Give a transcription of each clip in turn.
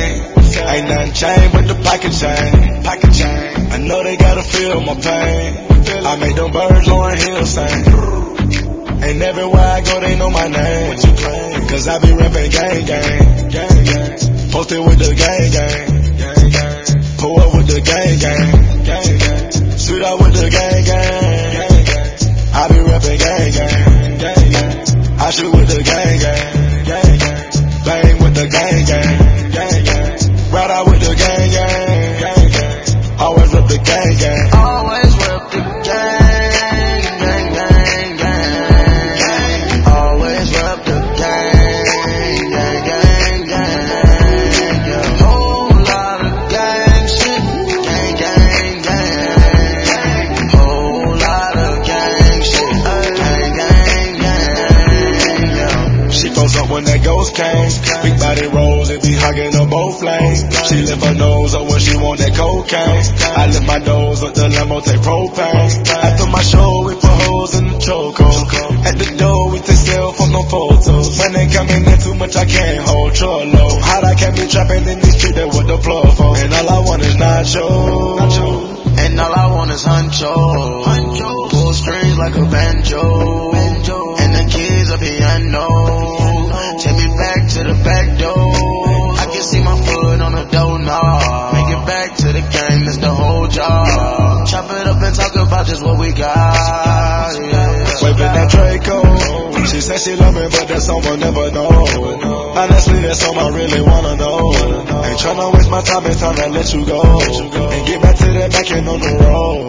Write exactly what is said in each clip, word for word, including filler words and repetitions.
same. Ain't nothing changed but the pocket chain. Pocket chain. I know they gotta feel my pain. I make them birds on hill sing. And everywhere I go, they know my name. What you claim? Cause I be reppin' gang gang. Gang gang. Posted with the gang gang. Gang gang. Pull up with the gang gang. Gang gang. Shoot out with the gang gang. Gang gang. I be reppin' gang gang. Gang gang. I shoot with the gang gang. Gang gang. Bang with the gang gang. Gang gang. Ride out with the gang gang. Gang gang. Always rep the gang gang. Always rep the gang. Gang gang gang. Always rep the gang. Gang gang gang. Whole lot of gang shit. Gang gang gang. Whole lot of gang shit. Gang gang gang. She goes up when that ghost came. Big body rolls, it be hugging her both lanes. She lift her nose up when she want that cocaine. I lift my nose up the limo, take propane. After my show, we put hoes in the chokehold. At the door, we take cell phone, no photos. When they coming in too much, I can't hold trollo. Hot, I can't be trapping in these streets, that what the plug for. And all I want is nacho. And all I want is huncho. Pull strings like a banjo. And the kids are piano. Take me back to the back door. I can see my foot on the doorknob. Make it back to the game, that's the whole job. Chop it up and talk about just what we got. Yeah. Waving that Draco. She said she love me, but that song will never know. Honestly, that song I really wanna know. Ain't tryna waste my time, it's time to let you go. And get back to that back and on the road.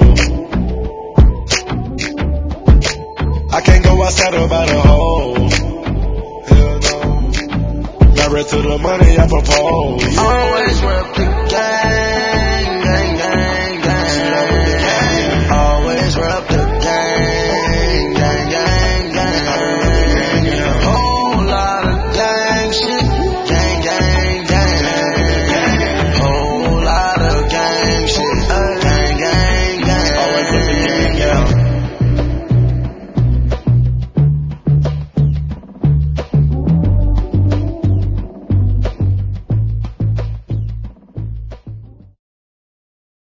I can't go outside about a hole. Hell no. Married to the money I propose.